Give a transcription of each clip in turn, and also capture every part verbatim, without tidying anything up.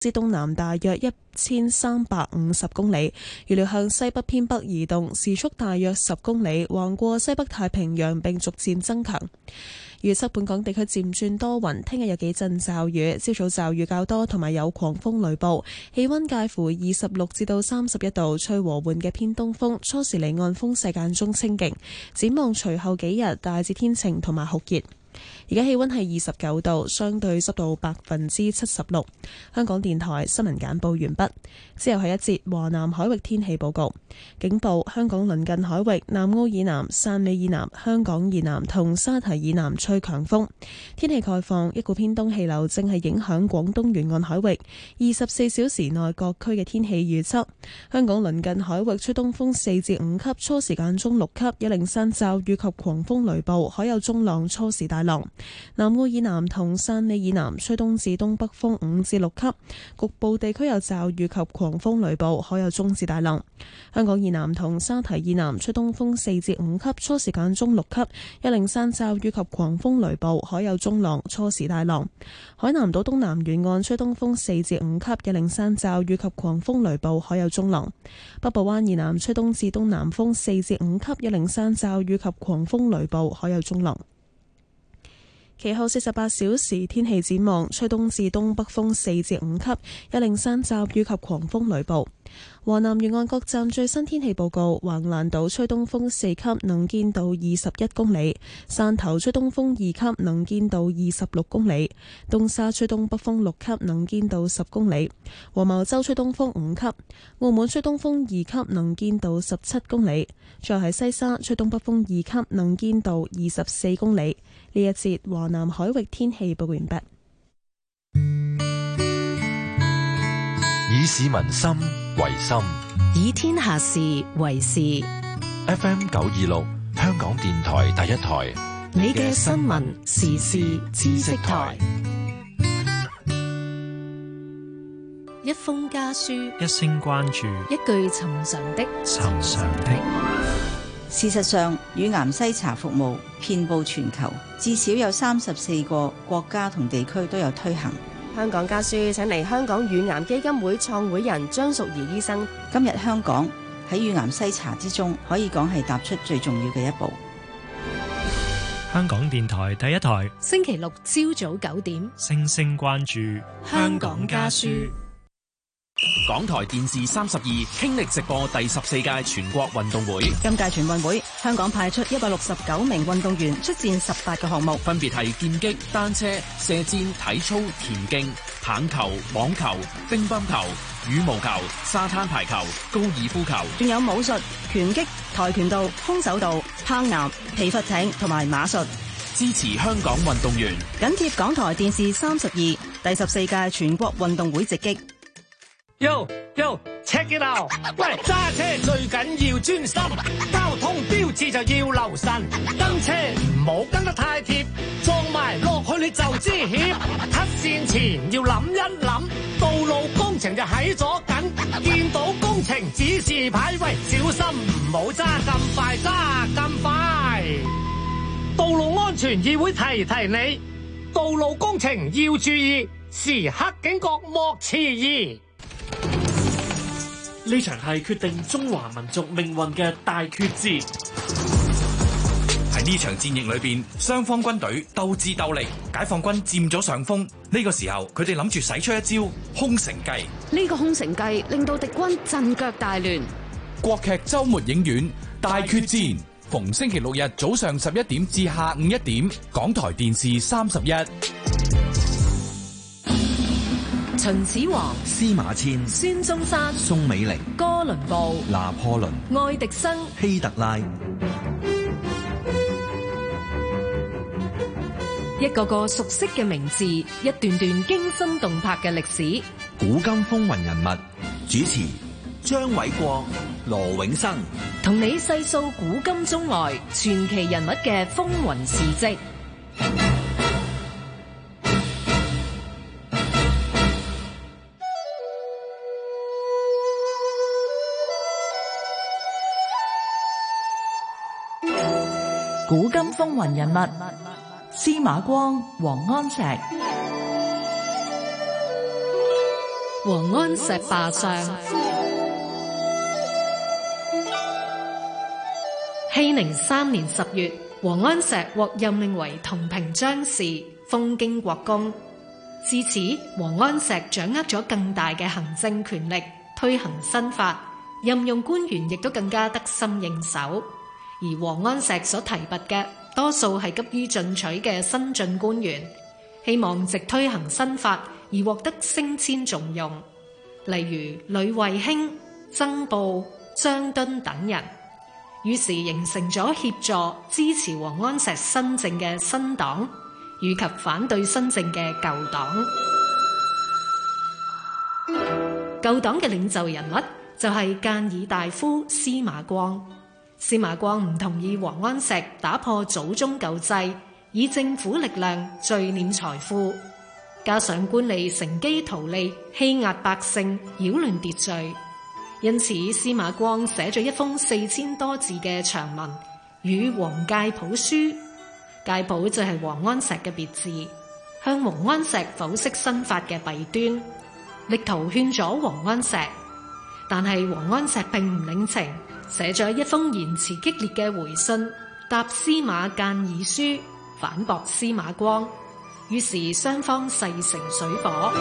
至東南大約一千三百五十公里，預料向西北偏北移動，時速大約十公里，橫過西北太平洋並逐漸增強。預測本港地區漸轉多雲，聽日有幾陣驟雨，朝早驟雨較多，同埋有狂風雷暴，氣溫介乎二十六至到三十一度，吹和緩嘅偏東風，初時離岸風勢間中清勁。展望隨後幾日大致天晴同埋酷熱。而家氣溫係二十九度，相對濕度百分之七十六。香港電台新聞簡報完畢。之後係一節華南海域天氣報告。警報：香港鄰近海域、南澳以南、汕尾以南、香港以南同沙堤以南吹強風。天氣概況：一股偏東氣流正係影響廣東沿岸海域。二十四小時內各區嘅天氣預測：香港鄰近海域吹東風四至五級，初時間中六級，有零散驟雨及狂風雷暴，海有中浪，初時大浪。南澳以南同汕尾以南吹東至東北風五至六級，局部地區有驟雨及狂風雷暴，海有中至大浪。香港以南同沙堤以南吹東風四至五級，初時間中六級，有零散驟雨及狂風雷暴，海有中浪，初時大浪。海南島東南沿岸吹東風四至五級，有零散驟雨及狂風雷暴，海有中浪。北部灣以南吹東至東南風四至五級，有零散驟雨及狂風雷暴，海有中浪。其後四十八小時天氣展望，吹東至東北風四至五級，有零散驟雨及狂風雷暴。華南沿岸各站最新天氣報告：橫瀾島吹東風四級，能見度二十一公里；汕頭吹東風二級，能見度二十六公里；東沙吹東北風六級，能見度十公里；黃茅洲吹東風五級；澳門吹東風二級，能見度十七公里；再喺西沙吹東北風二級，能見度二十四公里。呢一節華南海域天氣報告完畢。 以市民心為心， 以天下事為事。 F M 九二六，香港電台第一台， 你嘅新聞時事知識台。一封家書， 一聲關注， 一句尋常的尋常的。 事實上，乳癌篩查服務遍佈全球，至少有三十四個國家同地區都有推行。 香港家書請嚟香港乳癌基金會創會人張淑儀醫生。 今日香港喺乳癌篩查之中，可以講係踏出最重要嘅一步。 香港電台第一台， 星期六朝早九點， 聲聲關注香港家書。 港台電視三十二傾力直播第十四屆全國運動會。 今屆全運會，香港派出一百六十九名運動員出戰十八個項目， 分別係劍擊、單車、射箭、體操、田徑、棒球、網球、乒乓球、羽毛球、沙灘排球、高爾夫球， 仲有武術、拳擊、跆拳道、空手道、攀岩、皮筏艇同埋馬術。 支持香港運動員， 緊貼港台電視三十二第十四屆全國運動會直擊。 Yo yo check it out！ 喂，揸車最緊要專心，交通標誌就要留神，跟車唔好跟得太貼，撞埋落去你就知險。黑線前要諗一諗，道路工程就喺左近，見到工程指示牌，喂，小心唔好揸咁快，揸咁快。道路安全議會提提你，道路工程要注意，時刻警覺莫遲疑。 呢場係決定中華民族命運嘅大決戰。 喺呢場戰役裏邊，雙方軍隊鬥智鬥力，解放軍佔咗上風。呢個時候，佢哋諗住使出一招空城計。 呢個空城計令到敵軍陣腳大亂。 國劇周末影院大決戰，逢星期六日早上十一點至下午一點，港台電視三十一。 秦始皇、 司馬遷、 孫中山、 宋美齡、 哥倫布、 拿破崙、 愛迪生、 希特拉， 一個個熟悉嘅名字，一段段驚心動魄嘅歷史。 古今風雲人物，主持張偉國、羅永生， 同你細數古今中外傳奇人物嘅風雲事跡。 古今風雲人物，司馬光、王安石。 王安石罷相。熙寧三年十月，王安石獲任命為同平章事，封京國公。自此，王安石掌握咗更大嘅行政權力，推行新法，任用官員亦都更加得心應手。而王安石所提拔嘅，多數係急於進取嘅新進官員，希望藉推行新法而獲得升遷重用，例如呂慧卿、曾布、張敦等人。於是形成咗協助支持王安石新政嘅新黨，以及反對新政嘅舊黨。舊黨嘅領袖人物就係諫議大夫司馬光。司馬光唔同意王安石打破祖宗舊制，以政府力量聚斂財富，加上官吏乘機圖利，欺壓百姓，擾亂秩序。因此，司馬光寫咗一封四千多字嘅長文，與王介甫書。介甫就係王安石嘅別字，向王安石剖析新法嘅弊端，力圖勸阻王安石。但係王安石並唔領情，寫咗一封言辭激烈嘅回信，答司馬諫議書，反駁司馬光。於是雙方勢成水火。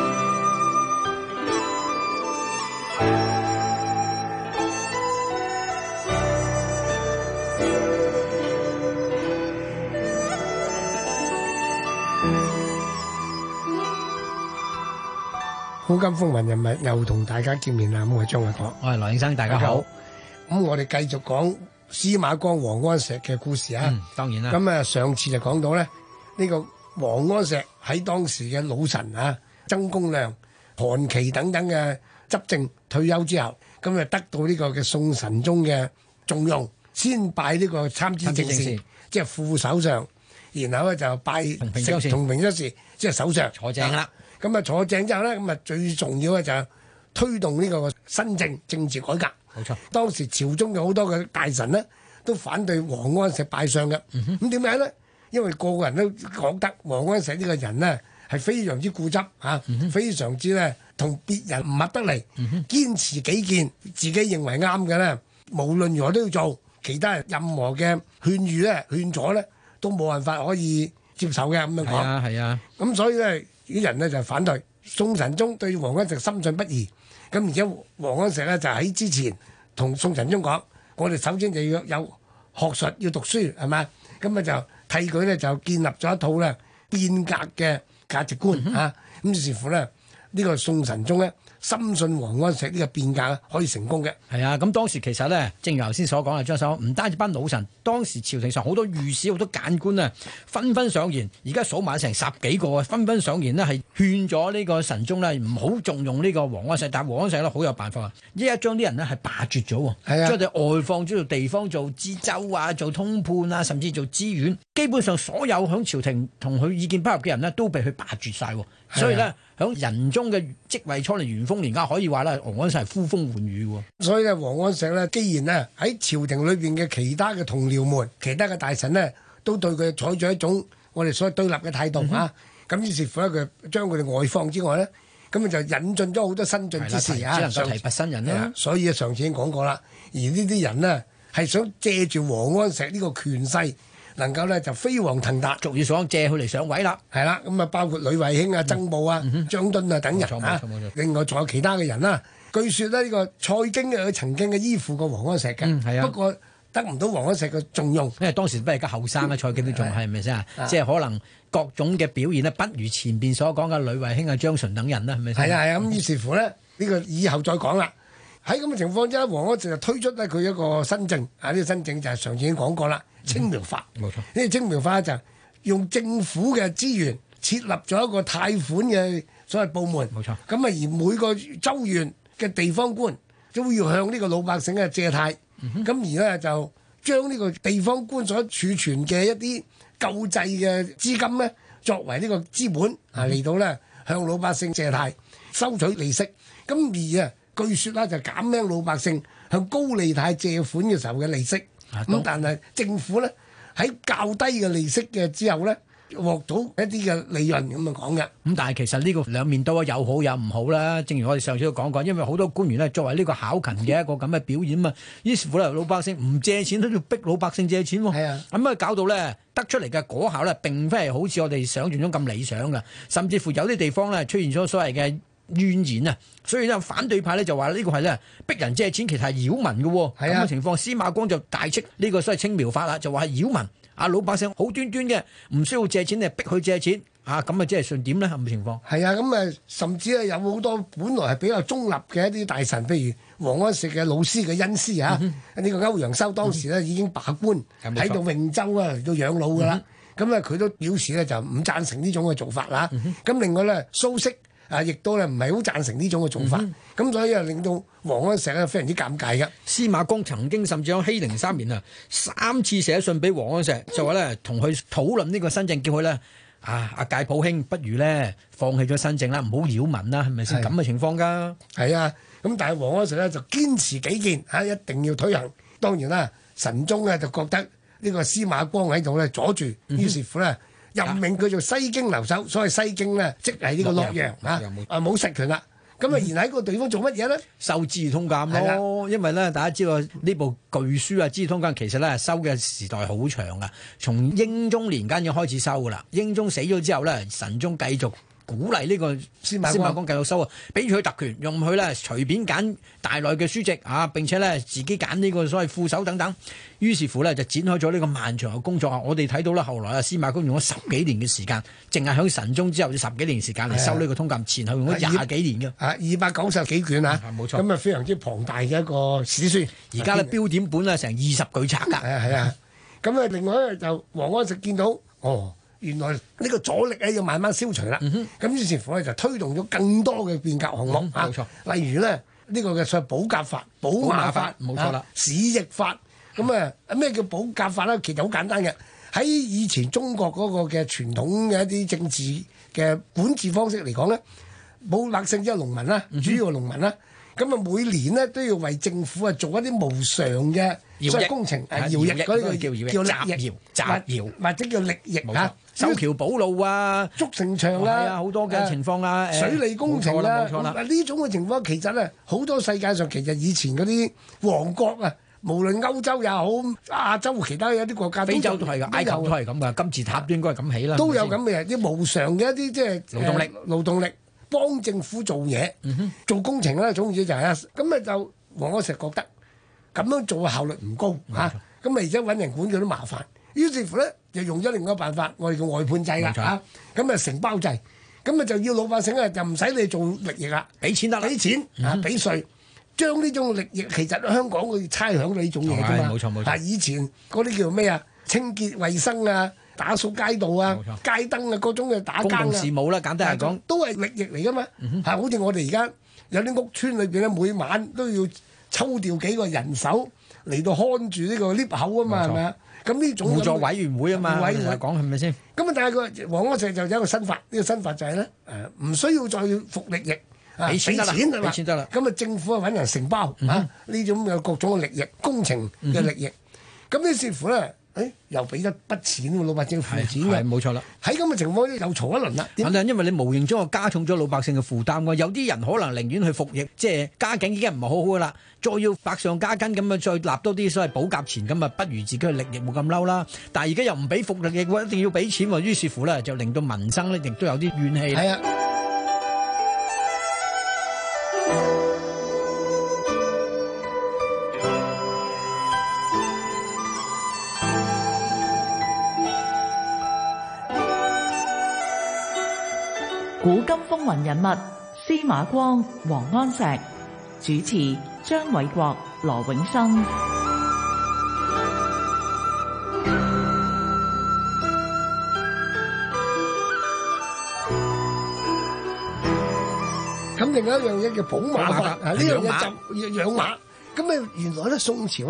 古今風雲人物又同大家見面啦，咁我係張偉國， 我係羅應生，大家好。 咁我哋繼續講司馬光、王安石嘅故事啊。 嗯，當然啦。 咁啊，上次就講到咧，呢個王安石喺當時嘅老臣啊，曾公亮、韓琦等等嘅執政退休之後，咁啊得到呢個嘅宋神宗嘅重用，先拜呢個參知政事，即係副首相，然後咧就拜同平章事，同平章事即係首相坐正啦。 咁啊坐正之後咧，咁啊最重要嘅就係推動呢個新政政治改革。 冇錯， 當時朝中嘅好多嘅大臣咧，都反對王安石拜相嘅。咁點解咧？因為個個人都覺得王安石呢個人咧係非常之固執嚇，嗯、非常之咧同別人唔合得嚟，嗯、堅持己見，自己認為啱嘅咧，無論如何都要做。其他人任何嘅勸喻咧、勸阻咧，都冇辦法可以接受嘅咁樣講。係啊，係啊。 咁所以咧。啲人咧就反對，宋神宗對王安石深信不疑，咁而且王安石咧就喺之前同宋神宗講，我哋首先就要有學術，要讀書，係咪？咁啊就替佢咧就建立咗一套咧變革嘅價值觀嚇，咁、嗯、於是乎咧呢、呢個宋神宗咧深信王安石呢個變革可以成功嘅。 係啊，咁當時其實咧，正如頭先所講啊，張生唔單止班老臣，當時朝廷上好多御史、好多諫官啊，紛紛上言，而家數埋成十幾個啊，紛紛上言呢係勸咗呢個神宗咧唔好重用呢個王安石，但王安石咧好有辦法啊，一一將啲人呢係罷黜咗喎，將佢哋外放咗到地方做知州啊、做通判啊，甚至做知縣，基本上所有響朝廷同佢意見不合嘅人呢都被佢罷黜晒，所以咧。響仁宗嘅職位初年元豐年間，可以話咧，王安石係呼風喚雨喎。 所以咧，王安石咧，既然咧喺朝廷裏邊嘅其他嘅同僚們、其他嘅大臣咧，都對佢採取一種我哋所謂對立嘅態度啊，咁、嗯、於是乎咧，佢將佢哋外放之外咧，咁就引進咗好多新進之士啊， 只能夠提拔新人啦。 所以啊，上次已經講過啦，而呢啲人呢，係想借住王安石呢個權勢。能夠咧就飛黃騰達， 俗語所講借佢嚟上位啦， 係啦，咁啊包括呂慧卿啊、曾布啊、嗯、張敦啊等人啊，另外仲有其他嘅人啦。據說咧呢個蔡京佢曾經嘅依附過王安石嘅， 嗯啊、 不過得唔到王安石嘅重用， 因為當時不係而家後生嘅蔡京都仲係咪先啊？即係可能各種嘅表現呢，不如前邊所講嘅呂慧卿啊、張純等人啦，係咪先？ 係啊係啊，咁於是乎咧呢、呢個以後再講啦。喺咁嘅情況之下，王安石就推出咧佢一個新政啊！呢、呢個新政就係上次已經講過啦。青苗法，冇錯。呢個青苗法就用政府嘅資源設立咗一個貸款嘅所謂部門，冇錯。咁啊，而每個州縣嘅地方官都要向呢個老百姓嘅借貸，咁、嗯、而咧就將呢個地方官所儲存嘅一啲救濟嘅資金咧，作為呢個資本啊嚟到咧向老百姓借貸，收取利息。咁而啊，據說啦就減輕老百姓向高利貸借款嘅時候嘅利息。咁、啊、但係政府咧喺較低嘅利息嘅之後咧， 獲到一啲嘅利潤咁啊講嘅。 咁但係其實呢個兩面都有好有唔好啦。正如我哋上次都講過，因為好多官員咧作為呢個考勤嘅一個咁嘅表演啊，於是乎咧老百姓唔借錢都要逼老百姓借錢喎。 係啊， 咁啊搞到咧得出嚟嘅果效咧並非係好似我哋想象中咁理想嘅，甚至乎有啲地方咧出現咗所謂嘅怨言啊。所以咧反對派咧就話呢個係咧逼人借錢，其實係擾民嘅喎。咁嘅情況，司馬光就大斥呢個所謂青苗法啦，就話係擾民。啊！老百姓好端端嘅，唔需要借錢，你逼佢借錢啊！咁啊，即係算點咧？係咪情況？ 係啊，咁啊，甚至係有好多本來係比較中立嘅一啲大臣，譬如王安石嘅老師嘅恩師啊，呢、嗯、個歐陽修當時咧已經罷官喺到永州啊嚟到養老噶啦。咁啊，佢都表示咧就唔贊成呢種嘅做法啦。咁、嗯、另外咧，蘇軾啊，亦都咧唔係好贊成呢種嘅做法。咁、嗯、所以啊，令到王安石咧非常之尷尬嘅。 司馬光曾經甚至喺熙寧三年啊，三次寫信俾王安石，就話咧同佢討論呢個新政，叫佢咧啊阿介普兄，不如咧放棄咗新政啦，唔好擾民啦，係咪先咁嘅情況㗎？ 係啊，咁但係王安石咧就堅持己見嚇，一定要推行。當然啦，神宗咧就覺得呢個司馬光喺度咧阻住，嗯、於是乎咧。任命佢做西京留守，所謂西京咧，即係呢個洛陽啊，啊冇實權啦。咁啊，然喺個地方做乜嘢咧？ 收《資治通鑑》咯，因為咧，大家知道呢部巨書啊，《資治通鑑》其實咧收嘅時代好長啊，從英宗年間已經開始收噶啦。英宗死咗之後咧，神宗繼續鼓勵呢個司馬光繼續收啊，俾佢特權，用佢咧隨便揀大內嘅書籍啊，並且咧自己揀呢個所謂副手等等。於是乎咧就展開咗呢個漫長嘅工作啊！我哋睇到啦，後來啊司馬光用咗十幾年嘅時間，淨係喺神宗之後十幾年時間嚟收呢個通鑑，前後用咗廿幾年嘅。 啊，二百九十幾卷啊， 冇錯。 咁啊非常之龐大嘅一個史書。 而家咧標點本啊成二十巨冊㗎。 係啊係啊。咁啊另外咧就王安石見到哦，原來呢個阻力咧要慢慢消除啦。咁、嗯、於是乎咧就推動咗更多嘅變革項目啊。冇錯。例如咧呢、呢個嘅所謂保甲法、寶馬法，冇錯啦，史役法。咁啊，咩叫保甲法咧？其實好簡單嘅，喺以前中國嗰個嘅傳統嘅一啲政治嘅管治方式嚟講咧，保百姓即係農民啦，主要係農民啦。咁啊，每年咧都要為政府啊做一啲無償嘅所謂工程，徭役嗰啲叫叫雜役、雜徭或者叫力役嚇， 修橋補路啊、 築城牆啦， 好多嘅情況啊， 水利工程啦，呢種嘅情況其實咧好多世界上其實以前嗰啲王國啊。無論歐洲也好，亞洲其他有啲國家， 非洲都係㗎，埃及都係咁㗎，金字塔都應該係咁起啦。 都有咁嘅啲無償嘅一啲即係勞動力， 勞動力幫政府做嘢、嗯，做工程啦，總之就係啊，咁啊就王安石覺得咁樣做嘅效率唔高嚇，咁啊而且揾人管佢都麻煩，於是乎咧就用咗另外一個辦法，我哋叫外判制啦嚇，咁啊承包制，咁啊就要老百姓啊就唔使你做力役啦， 俾錢得啦， 俾錢啊俾稅。將呢種力役其實香港佢差餉到呢種嘢㗎嘛，冇錯冇錯。但係以前嗰啲叫咩啊？清潔衛生啊，打掃街道啊，街燈啊，各種嘅打更啊， 公共事務啦，簡單嚟講， 都係力役嚟㗎嘛。係、嗯、好似我哋而家有啲屋村裏邊咧，每晚都要抽調幾個人手嚟到看住呢個 lift 口啊嘛，係咪啊？咁呢種互助委員會啊嘛，委員會講係咪先？ 咁啊，但係個王安石就有一個新法，呢、呢個新法就係咧誒，唔需要再服力役。俾錢得啦，俾錢得啦。咁啊，政府啊揾人承包、嗯、啊，呢種有各種嘅力役、工程嘅力役。咁、嗯、於是乎咧，誒、哎、又俾一筆錢喎，老百姓付錢嘅。係冇錯啦。喺咁嘅情況咧，又嘈一輪啦。 係啦，因為你無形中又加重咗老百姓嘅負擔㗎。有啲人可能寧願去服役，即係家境已經唔係好好㗎啦，再要百上加斤咁啊，再納多啲所謂保甲錢咁啊，不如自己去力役冇咁嬲啦。但係而家又唔俾服力役喎，一定要俾錢喎。於是乎咧，就令到民生咧亦都有啲怨氣。 係啊。 古今風雲人物司馬光、王安石，主持張偉國、羅永生。 咁另外一樣嘢叫寶馬法啊，呢樣嘢就養馬。咁啊，原來咧宋朝咧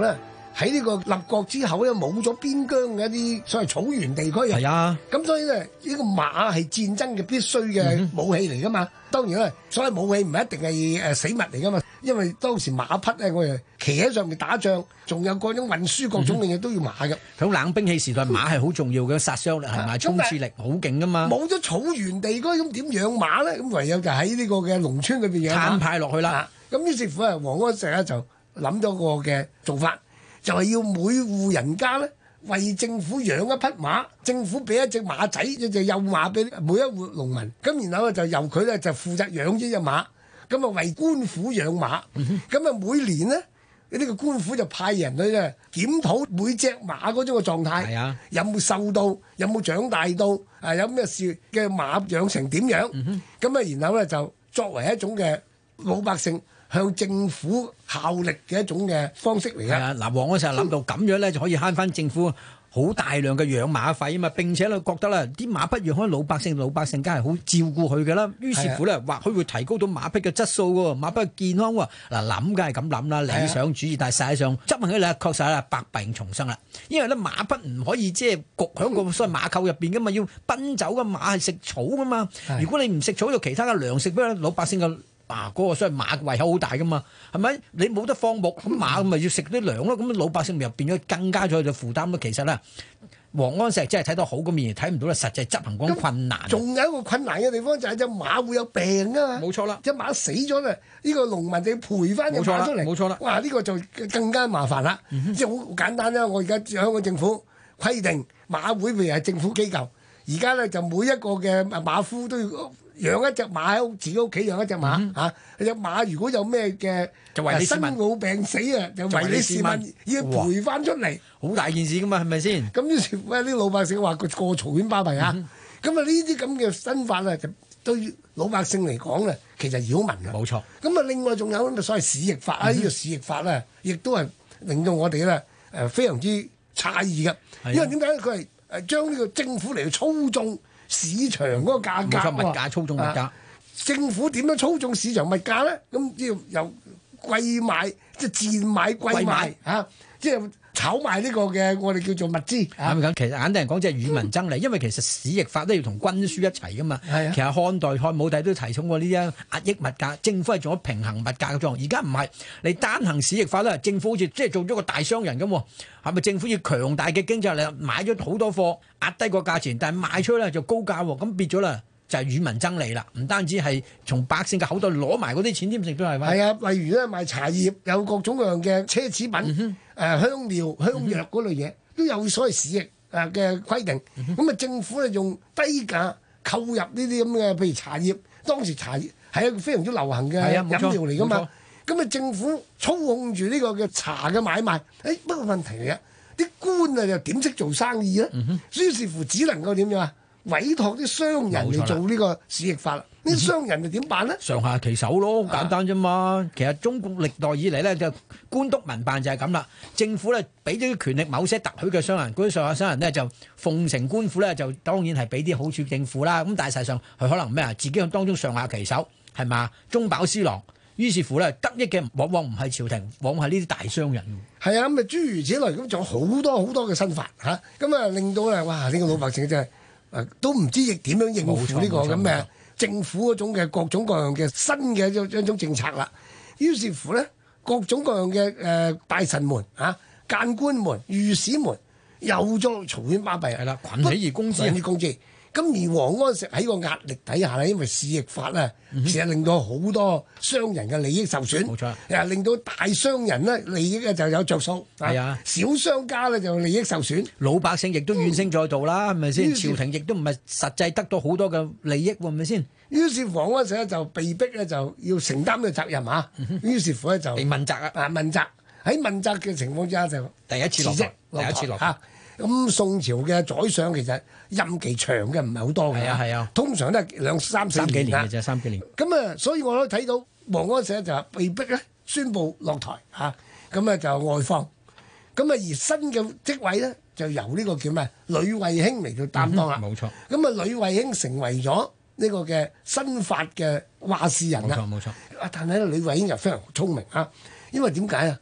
喺呢個立國之後咧，冇咗邊疆嘅一啲所謂草原地區啊。 係啊， 咁所以咧，呢個馬係戰爭嘅必須嘅武器嚟噶嘛。當然啦，所謂武器唔一定係誒死物嚟噶嘛，因為當時馬匹咧，我哋騎喺上面打仗，仲有各種運輸各種嘅嘢都要馬嘅。 喺冷兵器時代，馬係好重要嘅，殺傷力係咪？衝刺力好勁噶嘛。 冇咗草原地區，咁點養馬咧？咁唯有就喺呢個嘅農村裏邊養馬。 攤派落去啦。 咁於是乎啊，王安石咧就諗咗個嘅做法，就係要每戶人家咧為政府養一匹馬，政府俾一隻馬仔一隻幼馬俾每一戶農民，咁然後咧就由佢咧就負責養呢隻馬，咁啊為官府養馬，咁啊每年咧呢個官府就派人去咧檢討每隻馬嗰種嘅狀態， 啊、 有冇瘦到，有冇長大到，啊有咩事嘅馬養成點樣，咁啊然後咧就作為一種嘅老百姓向政府效力嘅一種嘅方式嚟嘅。係啊，嗱，王安石諗到咁樣咧，就可以慳翻政府好大量嘅養馬費啊嘛。並且咧覺得咧，啲馬匹養開老百姓，老百姓梗係好照顧佢嘅啦。於是乎咧，或許會提高到馬匹嘅質素喎，馬匹嘅健康喎。嗱，諗梗係咁諗啦，理想主義，但係實際上執行起嚟確實係百病叢生啦。因為咧馬匹唔可以即係焗喺個所謂馬廄入邊噶嘛，要奔走嘅馬係食草噶嘛。如果你唔食草，有其他嘅糧食俾老百姓嘅。啊！嗰、那個所謂馬胃口好大噶嘛，係咪？你冇得放牧，咁馬咪要食啲糧咯。咁老百姓咪又變咗更加咗就負擔咯。其實咧，王安石真係睇到好嘅面，睇唔到咧實際執行嗰種困難。 仲有一個困難嘅地方就係隻馬會有病啊嘛。 冇錯啦， 隻馬死咗咧，呢、這個農民就要賠翻隻馬出嚟。 冇錯啦， 哇！呢、這個就更加麻煩啦。嗯、即係好簡單啦。我而家香港政府規定馬會譬如係政府機構，而家咧就每一個嘅馬夫都要養一隻馬喺自己屋企養一隻馬嚇，隻、嗯啊、馬如果有咩嘅生老病死啊，就為你試問，要賠翻出嚟， 好大件事噶嘛，係咪先？ 咁於是乎呢啲老百姓話佢過嘈喧巴閉啊，咁啊呢啲咁嘅新法啊，就對老百姓嚟講咧，其實擾民啊。 冇錯。 咁啊，另外仲有咁所謂市役法啊，呢、嗯、個市役法咧，亦都係令到我哋咧誒非常之詫異嘅，因為點解佢係誒將呢個政府嚟操縱市場嗰個價格， 冇錯，物價操縱物價。 啊、政府點樣操縱市場物價咧？咁只要由貴買，即係賤買貴賣嚇，即係炒賣呢個嘅我哋叫做物資。 咁、啊、其實簡單嚟講，即係與民爭利，因為其實市役法都要同軍書一齊噶嘛。其實漢代漢武帝都提倡過呢啲壓抑物價，政府係做咗平衡物價嘅作用。而家唔係，你單行市役法咧，政府好似即係做咗個大商人咁。係咪政府要強大嘅經濟力買咗好多貨，壓低個價錢，但係賣出去咧就高價喎，咁變咗啦就係與民爭利啦。唔單止係從百姓嘅口袋攞埋嗰啲錢添，亦都係。 係啊，例如咧賣茶葉，有各種各樣嘅奢侈品，誒、嗯呃、香料、香藥嗰類嘢，嗯、都有所謂市役誒嘅規定。咁、嗯、啊，政府咧用低價購入呢啲咁嘅，譬如茶葉，當時茶葉係一個非常之流行嘅飲料嚟噶嘛。咁啊，政府操控住呢個嘅茶嘅買賣，誒、哎、不過問題嚟啊，啲官啊又點識做生意咧？嗯、於是乎只能夠點樣啊？委託啲商人嚟做呢個市役法啦。啲、嗯、商人就點辦咧？ 上下其手咯，好簡單啫嘛、啊。其實中國歷代以嚟咧，就官督民辦就係咁啦。政府咧俾咗啲權力某些特許嘅商人，嗰啲上下商人咧就奉承官府咧，就當然係俾啲好處政府啦。咁但係實際上佢可能咩啊？自己當中上下其手係嘛？中飽私囊。於是乎咧，得益嘅往往唔係朝廷，往往係呢啲大商人。 係啊，咁啊諸如此類，咁仲有好多好多嘅新法嚇，咁啊令到咧，哇！呢、呢個老百姓真係誒都唔知亦點樣應付呢個咁嘅政府嗰種嘅各種各樣嘅新嘅一種一種政策啦。於是乎咧，各種各樣嘅誒大臣們嚇、諫官們、御史們又再嘈喧巴閉。係啦，群起而攻之，群起攻之。咁而王安石喺個壓力底下咧，因為市役法咧，其實令到好多商人嘅利益受損，冇錯，又令到大商人咧利益咧就有着數，係啊，小商家咧就利益受損， 老百姓亦都怨聲載道啦，係咪先？朝廷亦都唔係實際得到好多嘅利益喎，係咪先？ 於是王安石咧就被逼咧就要承擔呢個責任嚇，於是乎咧就被問責啊， 啊問責喺問責嘅情況之下就第一次落台，第一次落台。 咁宋朝嘅宰相其實任期長嘅唔係好多嘅，係啊係啊，通常都係兩三四年嘅啫，三幾年。 咁啊，所以我都睇到王安石就被逼咧宣布落台嚇，咁啊就外放。咁啊而新嘅職位咧就由呢個叫咩呂慧卿嚟到擔當啦。冇錯。咁啊呂慧卿成為咗呢個嘅新法嘅話事人啦。冇錯冇錯。啊，但係咧呂慧卿又非常聰明啊，因為點解啊？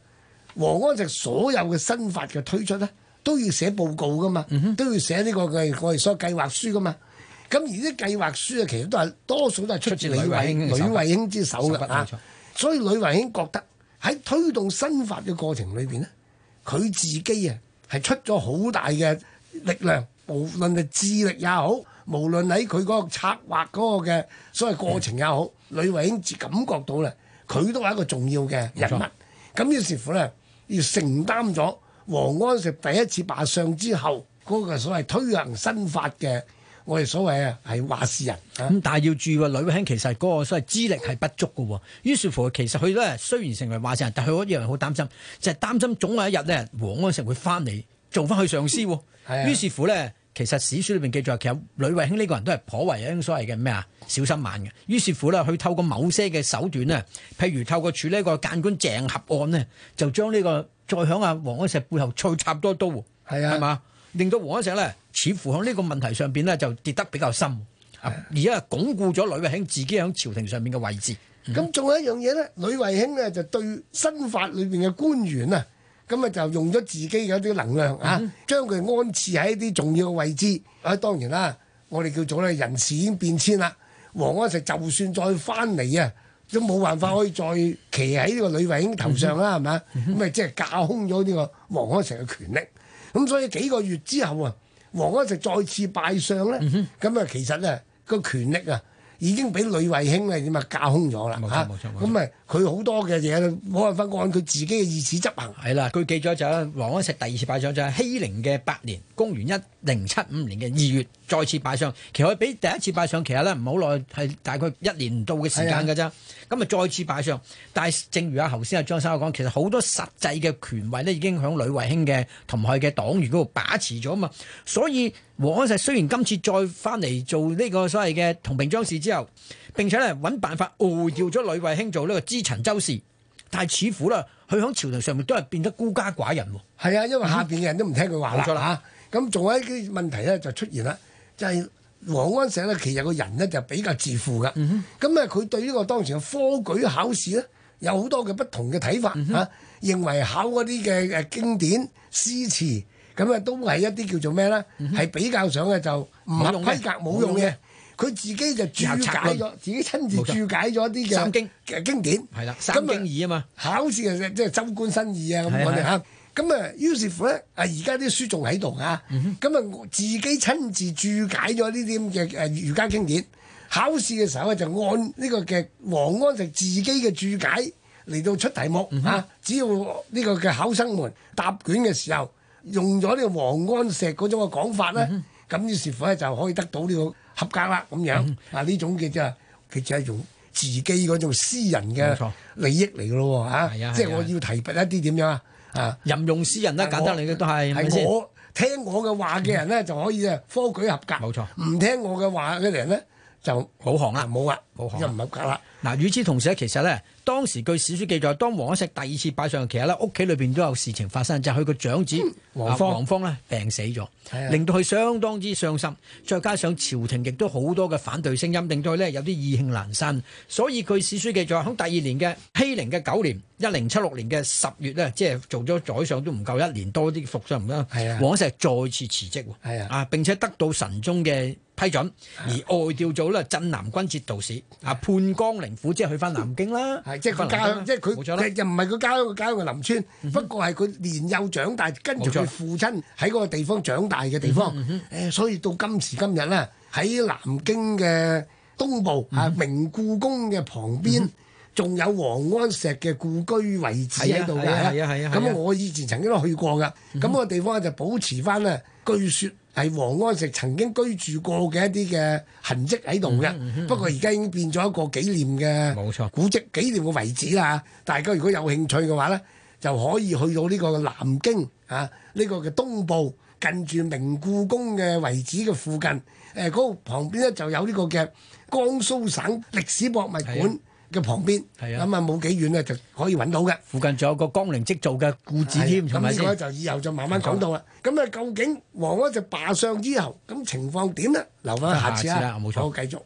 王安石所有嘅新法嘅推出咧，都要寫報告噶嘛，嗯、都要寫呢個嘅我哋所謂計劃書噶嘛。咁而啲計劃書啊，其實都係多數都係出自呂慧卿、呂慧卿之手嘅啊。所以呂慧卿覺得喺推動新法嘅過程裏邊咧，佢自己啊係出咗好大嘅力量，無論係智力也好，無論喺佢嗰個策劃嗰個嘅所謂過程也好，呂慧卿自感覺到咧，佢都係一個重要嘅人物。咁於是乎咧，要承擔咗王安石第一次罷相之後嗰個所謂推行新法嘅我哋所謂啊係話事人。 咁但係要注意喎，呂慧卿其實嗰個所謂資歷係不足嘅喎。於是乎其實佢咧雖然成為話事人，但係佢一樣好擔心，就係、是、擔心總有一日咧王安石會翻嚟做翻佢上司喎。於是乎咧，其實史書裏邊記載，其實呂慧卿呢個人都係頗為一種所謂嘅咩啊小心眼嘅。於是乎咧，佢透過某些嘅手段咧，譬如透過處理一個諫官鄭合案呢，就將呢、這個再響阿王安石背後再插多刀，係啊，係嘛，令到王安石咧似乎喺呢個問題上邊咧就跌得比較深，而家鞏固咗呂慧卿自己喺朝廷上面嘅位置。 咁仲、嗯、有一樣嘢咧，呂慧卿咧就對新法裏邊嘅官員啊。咁啊就用咗自己嘅一啲能量啊，嗯、將佢安置喺一啲重要嘅位置。啊，當然啦，我哋叫做咧人事已經變遷啦。王安石就算再翻嚟啊，都冇辦法可以再騎喺呢個呂慧卿頭上啦，係咪、嗯？咁咪即係架空咗呢個王安石嘅權力。咁所以幾個月之後啊，王安石再次拜相咧，咁啊、嗯、其實咧個權力啊，已經俾呂慧卿咧點啊架空咗啦嚇，咁咪佢好多嘅嘢冇辦法按佢自己嘅意思執行。 係啦，佢記咗就係王安石第二次拜相就係熙寧嘅八年，公元一零七五年嘅二月再次拜相。其實佢比第一次拜相其實咧唔好耐，係大概一年唔到嘅時間㗎咋。咁啊再次拜相，但係正如阿頭先阿張生講，其實好多實際嘅權位咧已經響呂慧卿嘅同佢嘅黨員嗰度把持咗啊嘛。所以王安石雖然今次再翻嚟做呢個所謂嘅同平章事之後，並且咧揾辦法外調咗呂慧卿做呢個知陳州事，但係似乎咧佢喺朝廷上面都係變得孤家寡人喎。 係啊，因為下邊嘅人都唔聽佢話啦。冇錯啦嚇。咁仲有一啲問題咧就出現啦，就係、是、王安石咧其實個人咧就比較自負噶。咁啊佢對呢個當時嘅科舉考試咧有好多嘅不同嘅睇法嚇、嗯啊，認為考嗰啲嘅誒經典詩詞咁啊都係一啲叫做咩咧，係、嗯、比較上嘅就唔合規格冇用嘅。佢自己就注解咗，自己親自注解咗一啲嘅三經嘅經典，係啦，三經義啊嘛。考試嘅即係周官新義啊咁我哋嚇，咁啊於是乎咧，啊而家啲書仲喺度啊，咁啊自己親自注解咗呢啲咁嘅誒儒家經典，考試嘅時候咧就按呢個嘅王安石自己嘅注解嚟到出題目啊，只要呢個嘅考生們答卷嘅時候用咗呢個王安石嗰種嘅講法咧，咁於是乎咧就可以得到呢個合格啦咁樣，嗯、啊呢種嘅啫，佢就係用自己嗰種私人嘅利益嚟嘅咯喎嚇，即係我要提拔一啲點樣啊啊任用私人啦，簡單嚟嘅都係係我聽我嘅話嘅人咧、嗯、就可以啊科舉合格，冇錯，唔聽我嘅話嘅人咧就冇行啦，冇啊冇行，就唔合格啦。 嗱，與此同時咧，其實咧當時據史書記載，當王安石第二次拜相，其實咧屋企裏邊都有事情發生，就係佢個長子王芳王芳咧病死咗，令到佢相當之傷心。再加上朝廷亦都好多嘅反對聲音，令到佢咧有啲意興闌珊。所以據史書記載，喺第二年嘅熙寧嘅九年，一零七六年嘅十月咧，即係做咗宰相都唔夠一年多啲服相唔啦。王安石再次辭職，係啊，啊並且得到神宗嘅批准，而外調做咧鎮南軍節度使，啊判江寧府，即係去翻南京啦。 係即係佢家鄉，即係佢又唔係佢家鄉，佢家鄉嘅林村，嗯、不過係佢年幼長大，跟住佢父親喺嗰個地方長大嘅地方。誒、嗯呃，所以到今時今日咧，喺南京嘅東部啊，嗯、明故宮嘅旁邊，仲、嗯、有王安石嘅故居遺址喺度嘅。係啊係啊係啊！咁我以前曾經都去過㗎。咁、嗯、個地方就保持翻咧，據説係王安石曾經居住過嘅一啲嘅痕跡喺度嘅，嗯嗯、不過而家已經變咗一個紀念嘅冇錯古蹟紀念嘅遺址啦。大家如果有興趣嘅話咧，就可以去到呢個南京啊，呢、呢個嘅東部近住明故宮嘅遺址嘅附近，誒、呃、嗰、嗰個旁邊咧就有呢個嘅江蘇省歷史博物館嘅旁邊，咁啊冇幾遠咧就可以揾到嘅。附近仲有個江寧織造嘅故址添，咁呢個就以後就慢慢講到啦。咁啊，究竟王安石罷相之後，咁情況點呢？留翻下次啦，冇錯。好，繼續。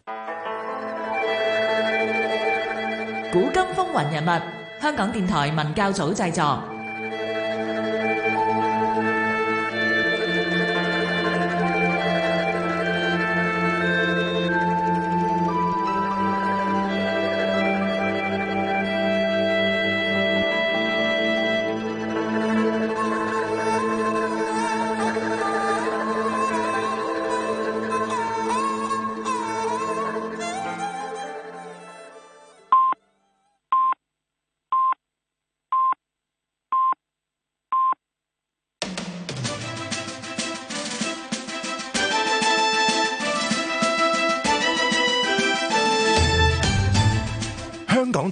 古今風雲人物，香港電台文教組製作。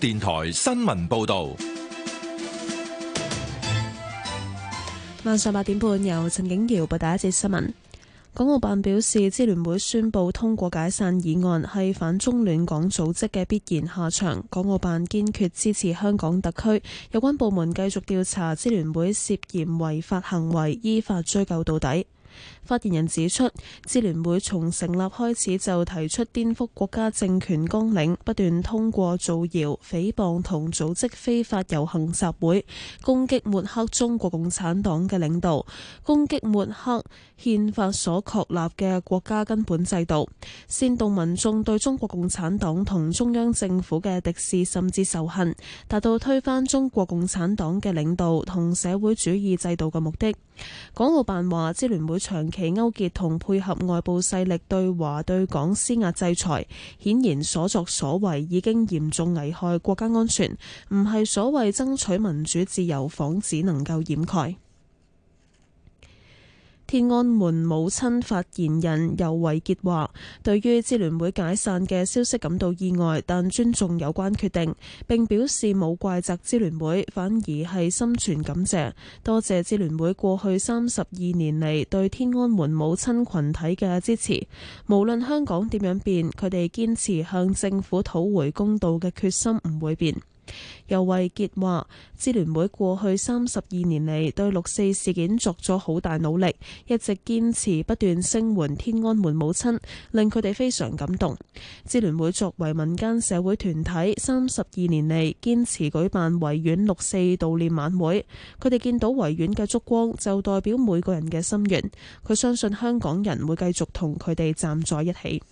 電台新聞報道。 晚上八點半，由陳景瑤報第一節新聞。港澳辦表示，支聯會宣布通過解散議案係反中亂港組織嘅必然下場。港澳辦堅決支持香港特區有關部門繼續調查支聯會涉嫌違法行為，依法追究到底。發言人指出，支聯會從成立開始就提出顛覆國家政權綱領，不斷通過造謠、誹謗同組織非法遊行集會，攻擊抹黑中國共產黨嘅領導，攻擊抹黑憲法所確立嘅國家根本制度，煽動民眾對中國共產黨同中央政府嘅敵視甚至仇恨，達到推翻中國共產黨嘅領導同社會主義制度嘅目的。港澳辦話，支聯會長期勾結同配合外部勢力對華對港施壓制裁，顯然所作所為已經嚴重危害國家安全，唔係所謂爭取民主自由幌子能夠掩蓋。天安門母親發言人尤維潔話，對於支聯會解散嘅消息感到意外，但尊重有關決定，並表示冇怪責支聯會，反而係心存感謝，多謝支聯會過去三十二年嚟對天安門母親群體嘅支持。無論香港點樣變，佢哋堅持向政府討回公道嘅決心唔會變。尤維潔話，支聯會過去三十二年嚟對六四事件作咗好大努力，一直堅持不斷聲援天安門母親，令佢哋非常感動。支聯會作為民間社會團體，三十二年嚟堅持舉辦維園六四悼念晚會，佢哋見到維園嘅燭光就代表每個人嘅心願，佢相信香港人會繼續同佢哋站在一起。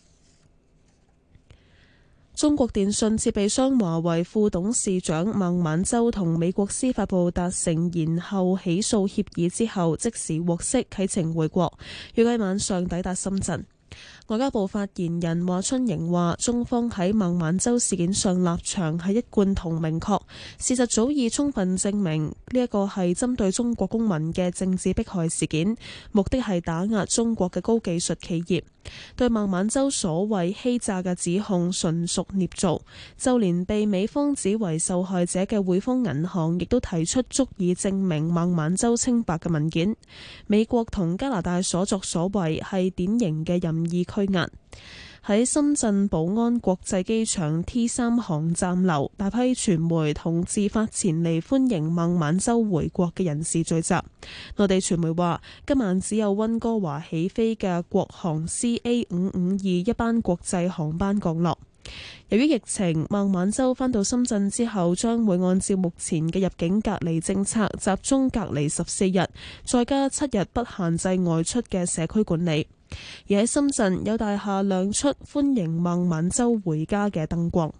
中國電信設備商華為副董事長孟晚舟同美國司法部達成延後起訴協議之後，即時獲釋啟程回國，預計晚上抵達深圳。外交部發言人華春瑩話，中方喺孟晚舟事件上立場係一貫同明確，事實早已充分證明呢一個係針對中國公民嘅政治迫害事件，目的係打壓中國嘅高技術企業。對孟晚舟所謂欺詐嘅指控純屬捏造，就連被美方指為受害者嘅匯豐銀行亦都提出足以證明孟晚舟清白嘅文件。美國同加拿大所作所為係典型嘅任意拘押。喺深圳寶安國際機場 T 三航站樓，大批傳媒同自發前嚟歡迎孟晚舟回國嘅人士聚集。內地傳媒話，今晚只有溫哥華起飛嘅國航 C A 五五二一班國際航班降落。由於疫情，孟晚舟返到深圳之後，將會按照目前嘅入境隔離政策，集中隔離十四日，再加七日不限制外出嘅社區管理。而喺深圳有大廈亮出歡迎孟晚舟回家嘅燈光。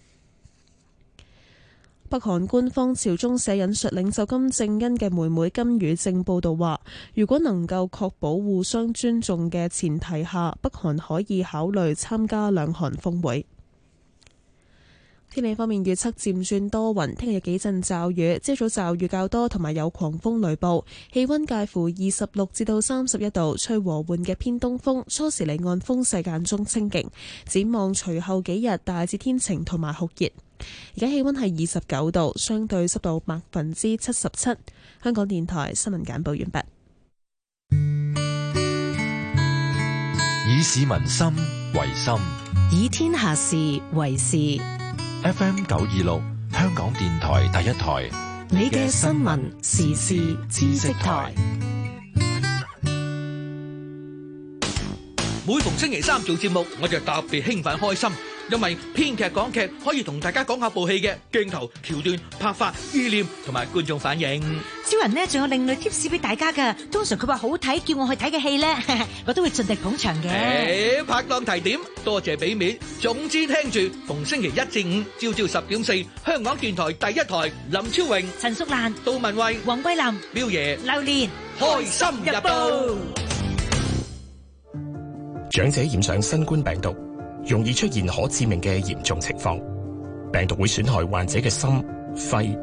北韓官方朝中社引述領袖金正恩嘅妹妹金與正報道話，如果能夠確保互相尊重嘅前提下，北韓可以考慮參加兩韓峰會。天氣方面預測漸轉多雲，聽日幾陣驟雨，朝早驟雨較多，同埋有狂風雷暴，氣溫介乎二十六至到三十一度，吹和緩嘅偏東風，初時離岸風勢間中清勁。展望隨後幾日大致天晴同埋酷熱。而家氣溫係二十九度，相對濕度百分之七十七。香港電台新聞簡報完畢。 以市民心為心， 以天下事為事。 F M 九二六，香港電台第一台， 你嘅新聞時事知識台。 每逢星期三做節目，我就特別興奮開心，因為編劇講劇可以同大家講下部戲嘅鏡頭、橋段、拍法、意念同埋觀眾反應。 超人呢仲有另類 tips 俾大家噶，通常佢話好睇，叫我去睇嘅戲呢，我都會盡力捧場嘅。 誒，拍檔提點，多謝俾面。總之聽住，逢星期一至五，朝朝十點四，香港電台第一台，林超榮、 陳淑蘭、 杜文慧、 黃桂林、 彪爺、 榴蓮， 開心日報。 長者染上新冠病毒，容易出現可致命嘅嚴重情況，病毒會損害患者嘅心、肺